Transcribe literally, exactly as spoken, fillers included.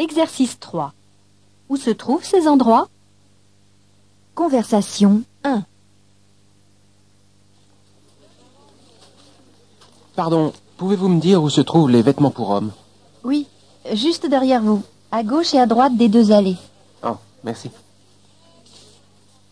Exercice trois. Où se trouvent ces endroits? Conversation un. Pardon, pouvez-vous me dire où se trouvent les vêtements pour hommes? Oui, juste derrière vous, à gauche et à droite des deux allées. Oh, merci.